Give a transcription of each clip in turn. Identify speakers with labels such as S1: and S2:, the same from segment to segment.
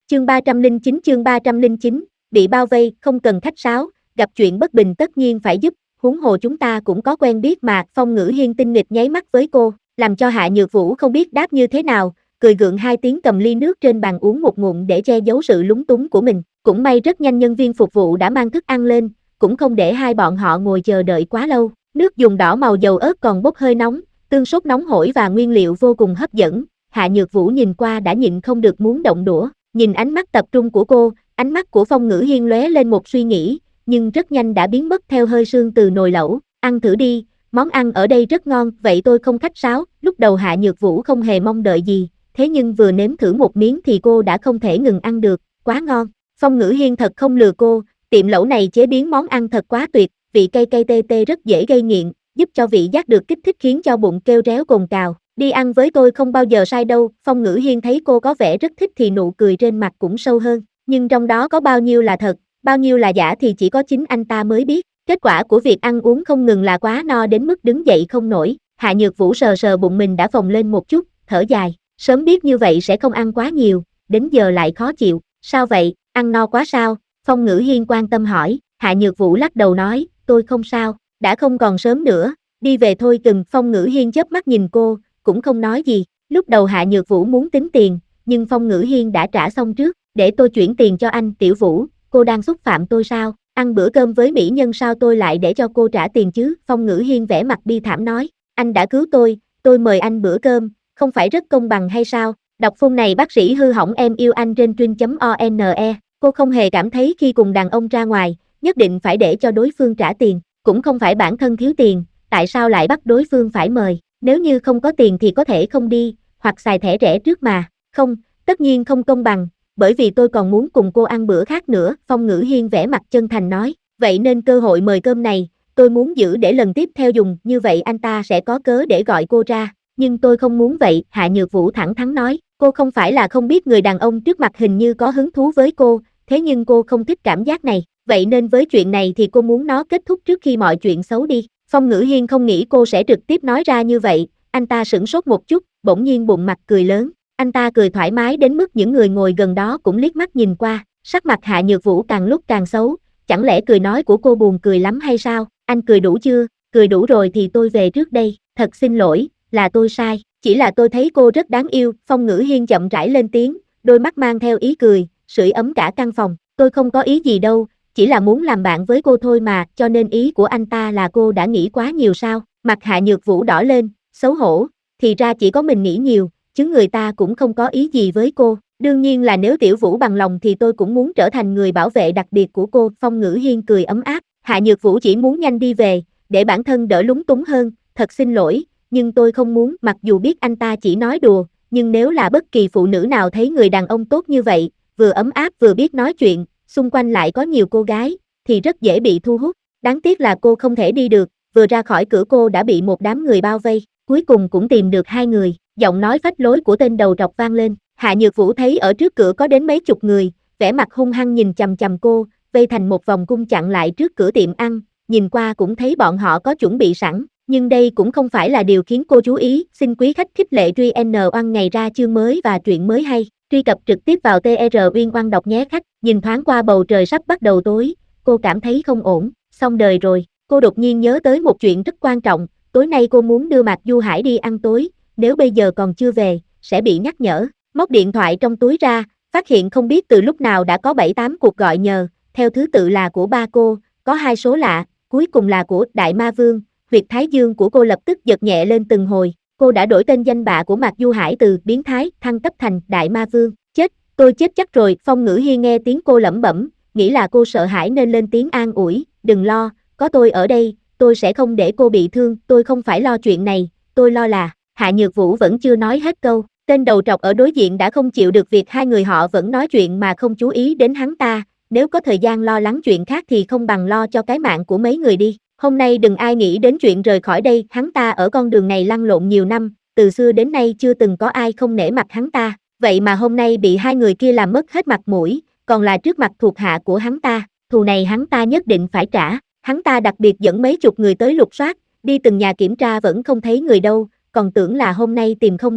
S1: Chương 309, bị bao vây, không cần khách sáo, gặp chuyện bất bình tất nhiên phải giúp, huống hồ chúng ta cũng có quen biết mà. Phong Ngữ Hiên tinh nghịch nháy mắt với cô, làm cho Hạ Nhược Vũ không biết đáp như thế nào, cười gượng hai tiếng cầm ly nước trên bàn uống một ngụm để che giấu sự lúng túng của mình. Cũng may rất nhanh nhân viên phục vụ đã mang thức ăn lên, cũng không để hai bọn họ ngồi chờ đợi quá lâu. Nước dùng đỏ màu dầu ớt còn bốc hơi nóng, tương sốt nóng hổi và nguyên liệu vô cùng hấp dẫn. Hạ Nhược Vũ nhìn qua đã nhịn không được muốn động đũa. Nhìn ánh mắt tập trung của cô, ánh mắt của Phong Ngữ Hiên lóe lên một suy nghĩ, nhưng rất nhanh đã biến mất theo hơi sương từ nồi lẩu. Ăn thử đi, món ăn ở đây rất ngon, vậy tôi không khách sáo. Lúc đầu Hạ Nhược Vũ không hề mong đợi gì, thế nhưng vừa nếm thử một miếng thì cô đã không thể ngừng ăn được, quá ngon. Phong Ngữ Hiên thật không lừa cô, tiệm lẩu này chế biến món ăn thật quá tuyệt, vị cay cay tê tê rất dễ gây nghiện, giúp cho vị giác được kích thích khiến cho bụng kêu réo cồn cào. Đi ăn với tôi không bao giờ sai đâu. Phong Ngữ Hiên thấy cô có vẻ rất thích thì nụ cười trên mặt cũng sâu hơn, nhưng trong đó có bao nhiêu là thật, bao nhiêu là giả thì chỉ có chính anh ta mới biết. Kết quả của việc ăn uống không ngừng là quá no đến mức đứng dậy không nổi. Hạ Nhược Vũ sờ sờ bụng mình đã phồng lên một chút, thở dài, sớm biết như vậy sẽ không ăn quá nhiều, đến giờ lại khó chịu. Sao vậy, ăn no quá sao? Phong Ngữ Hiên quan tâm hỏi. Hạ Nhược Vũ lắc đầu nói, tôi không sao, đã không còn sớm nữa, đi về thôi từng. Phong Ngữ Hiên chớp mắt nhìn cô, cũng không nói gì. Lúc đầu Hạ Nhược Vũ muốn tính tiền, nhưng Phong Ngữ Hiên đã trả xong trước. Để tôi chuyển tiền cho anh. Tiểu Vũ, cô đang xúc phạm tôi sao? Ăn bữa cơm với mỹ nhân sao tôi lại để cho cô trả tiền chứ? Phong Ngữ Hiên vẻ mặt bi thảm nói, anh đã cứu tôi mời anh bữa cơm, không phải rất công bằng hay sao? Đọc phun này bác sĩ hư hỏng em yêu anh trên truyện.one. Cô không hề cảm thấy khi cùng đàn ông ra ngoài, nhất định phải để cho đối phương trả tiền, cũng không phải bản thân thiếu tiền, tại sao lại bắt đối phương phải mời? Nếu như không có tiền thì có thể không đi, hoặc xài thẻ rẻ trước mà. Không, tất nhiên không công bằng, bởi vì tôi còn muốn cùng cô ăn bữa khác nữa. Phong Ngữ Hiên vẻ mặt chân thành nói, vậy nên cơ hội mời cơm này, tôi muốn giữ để lần tiếp theo dùng, như vậy anh ta sẽ có cớ để gọi cô ra. Nhưng tôi không muốn vậy. Hạ Nhược Vũ thẳng thắn nói, cô không phải là không biết người đàn ông trước mặt hình như có hứng thú với cô, thế nhưng cô không thích cảm giác này, vậy nên với chuyện này thì cô muốn nó kết thúc trước khi mọi chuyện xấu đi. Phong Ngữ Hiên không nghĩ cô sẽ trực tiếp nói ra như vậy, anh ta sửng sốt một chút, bỗng nhiên bụng mặt cười lớn. Anh ta cười thoải mái đến mức những người ngồi gần đó cũng liếc mắt nhìn qua, sắc mặt Hạ Nhược Vũ càng lúc càng xấu, chẳng lẽ cười nói của cô buồn cười lắm hay sao? Anh cười đủ chưa? Cười đủ rồi thì tôi về trước đây, thật xin lỗi, là tôi sai, chỉ là tôi thấy cô rất đáng yêu. Phong Ngữ Hiên chậm rãi lên tiếng, đôi mắt mang theo ý cười, sưởi ấm cả căn phòng. Tôi không có ý gì đâu, chỉ là muốn làm bạn với cô thôi mà. Cho nên ý của anh ta là cô đã nghĩ quá nhiều sao? Mặt Hạ Nhược Vũ đỏ lên, xấu hổ, thì ra chỉ có mình nghĩ nhiều, chứ người ta cũng không có ý gì với cô. Đương nhiên là nếu Tiểu Vũ bằng lòng thì tôi cũng muốn trở thành người bảo vệ đặc biệt của cô. Phong Ngữ Hiên cười ấm áp. Hạ Nhược Vũ chỉ muốn nhanh đi về, để bản thân đỡ lúng túng hơn. Thật xin lỗi, nhưng tôi không muốn. Mặc dù biết anh ta chỉ nói đùa, nhưng nếu là bất kỳ phụ nữ nào thấy người đàn ông tốt như vậy, vừa ấm áp vừa biết nói chuyện, xung quanh lại có nhiều cô gái, thì rất dễ bị thu hút. Đáng tiếc là cô không thể đi được, vừa ra khỏi cửa cô đã bị một đám người bao vây, cuối cùng cũng tìm được hai người. Giọng nói phách lối của tên đầu trọc vang lên. Hạ Nhược Vũ thấy ở trước cửa có đến mấy chục người, vẻ mặt hung hăng nhìn chằm chằm cô, vây thành một vòng cung chặn lại trước cửa tiệm ăn, nhìn qua cũng thấy bọn họ có chuẩn bị sẵn, nhưng đây cũng không phải là điều khiến cô chú ý. Xin quý khách khích lệ Truyện ngày ra chương mới và truyện mới hay, truy cập trực tiếp vào TR Uyên Oan đọc nhé khách. Nhìn thoáng qua bầu trời sắp bắt đầu tối, cô cảm thấy không ổn, xong đời rồi. Cô đột nhiên nhớ tới một chuyện rất quan trọng, tối nay cô muốn đưa Mạc Du Hải đi ăn tối, nếu bây giờ còn chưa về, sẽ bị nhắc nhở. Móc điện thoại trong túi ra, phát hiện không biết từ lúc nào đã có 7-8 cuộc gọi nhờ, theo thứ tự là của ba cô, có 2 số lạ, cuối cùng là của Đại Ma Vương. Huyệt thái dương của cô lập tức giật nhẹ lên từng hồi, cô đã đổi tên danh bạ của Mạc Du Hải từ biến thái thăng cấp thành Đại Ma Vương. Chết, tôi chết chắc rồi. Phong Ngữ Hiên nghe tiếng cô lẩm bẩm, nghĩ là cô sợ hãi nên lên tiếng an ủi, đừng lo, có tôi ở đây, tôi sẽ không để cô bị thương. Tôi không phải lo chuyện này, tôi lo là... Hạ Nhược Vũ vẫn chưa nói hết câu, tên đầu trọc ở đối diện đã không chịu được việc hai người họ vẫn nói chuyện mà không chú ý đến hắn ta, nếu có thời gian lo lắng chuyện khác thì không bằng lo cho cái mạng của mấy người đi. Hôm nay đừng ai nghĩ đến chuyện rời khỏi đây, hắn ta ở con đường này lăn lộn nhiều năm, từ xưa đến nay chưa từng có ai không nể mặt hắn ta, vậy mà hôm nay bị hai người kia làm mất hết mặt mũi, còn là trước mặt thuộc hạ của hắn ta, thù này hắn ta nhất định phải trả. Hắn ta đặc biệt dẫn mấy chục người tới lục soát, đi từng nhà kiểm tra vẫn không thấy người đâu, còn tưởng là hôm nay tìm không được,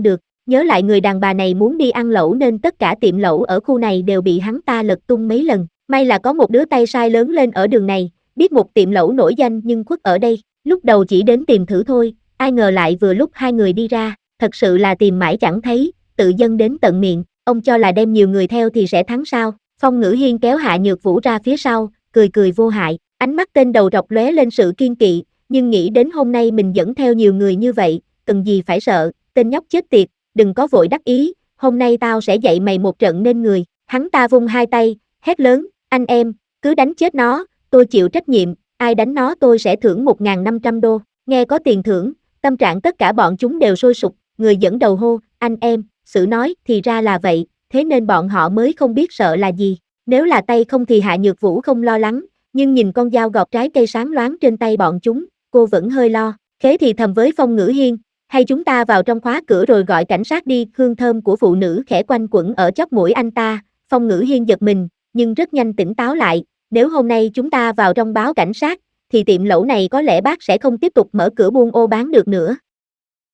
S1: nhớ lại người đàn bà này muốn đi ăn lẩu nên tất cả tiệm lẩu ở khu này đều bị hắn ta lật tung mấy lần. May là có một đứa tay sai lớn lên ở đường này, biết một tiệm lẩu nổi danh nhưng khuất ở đây, lúc đầu chỉ đến tìm thử thôi, ai ngờ lại vừa lúc hai người đi ra, thật sự là tìm mãi chẳng thấy, tự dưng đến tận miệng, ông cho là đem nhiều người theo thì sẽ thắng sao? Phong Ngữ Hiên kéo Hạ Nhược Vũ ra phía sau, cười cười vô hại, ánh mắt tên đầu trọc lóe lên sự kiên kỵ, nhưng nghĩ đến hôm nay mình dẫn theo nhiều người như vậy, cần gì phải sợ, tên nhóc chết tiệt, đừng có vội đắc ý, hôm nay tao sẽ dạy mày một trận nên người, hắn ta vung hai tay, hét lớn, anh em, cứ đánh chết nó, tôi chịu trách nhiệm, ai đánh nó tôi sẽ thưởng 1.500 đô, nghe có tiền thưởng, tâm trạng tất cả bọn chúng đều sôi sục, người dẫn đầu hô, anh em, Sử nói, thì ra là vậy, thế nên bọn họ mới không biết sợ là gì, nếu là tay không thì Hạ Nhược Vũ không lo lắng, nhưng nhìn con dao gọt trái cây sáng loáng trên tay bọn chúng, cô vẫn hơi lo, Khế thì thầm với Phong Ngữ Hiên, hay chúng ta vào trong khóa cửa rồi gọi cảnh sát đi, hương thơm của phụ nữ khẽ quanh quẩn ở chóp mũi anh ta, Phong Ngữ Hiên giật mình, nhưng rất nhanh tỉnh táo lại, nếu hôm nay chúng ta vào trong báo cảnh sát, thì tiệm lẩu này có lẽ bác sẽ không tiếp tục mở cửa buôn ô bán được nữa.